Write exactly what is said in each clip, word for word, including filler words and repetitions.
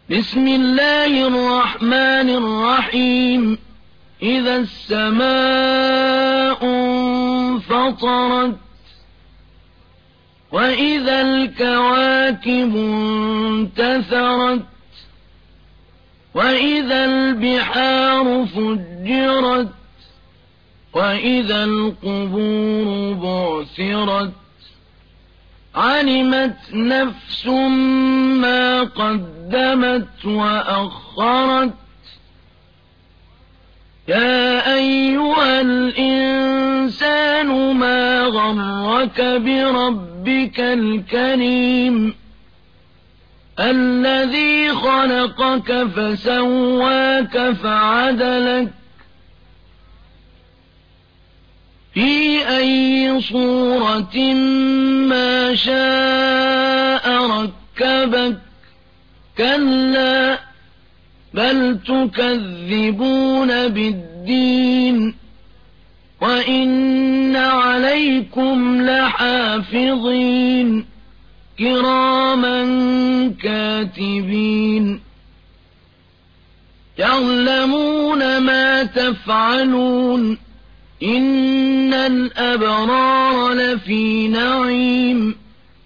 بسم الله الرحمن الرحيم إذا السماء انفطرت وإذا الكواكب انتثرت وإذا البحار فجرت وإذا القبور بعثرت علمت نفس ما قدمت وأخرت يا أيها الإنسان ما غرك بربك الكريم الذي خلقك فسواك فعدلك في أي صورة ما شاء ركبك كلا بل تكذبون بالدين وإن عليكم لحافظين كراما كاتبين يعلمون ما تفعلون إن الأبرار لفي نعيم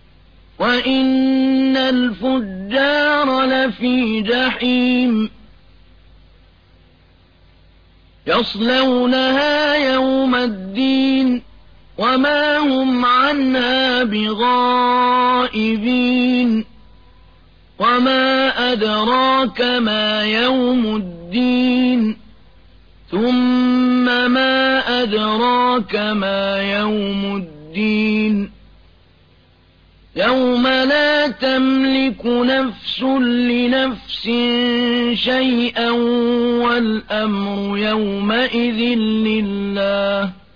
وإن الفجار لفي جحيم يصلونها يوم الدين وما هم عنها بغائبين وما أدراك ما يوم الدين ثم ما أدراك ما يوم الدين يوم لا تملك نفس لنفس شيئا والأمر يومئذ لله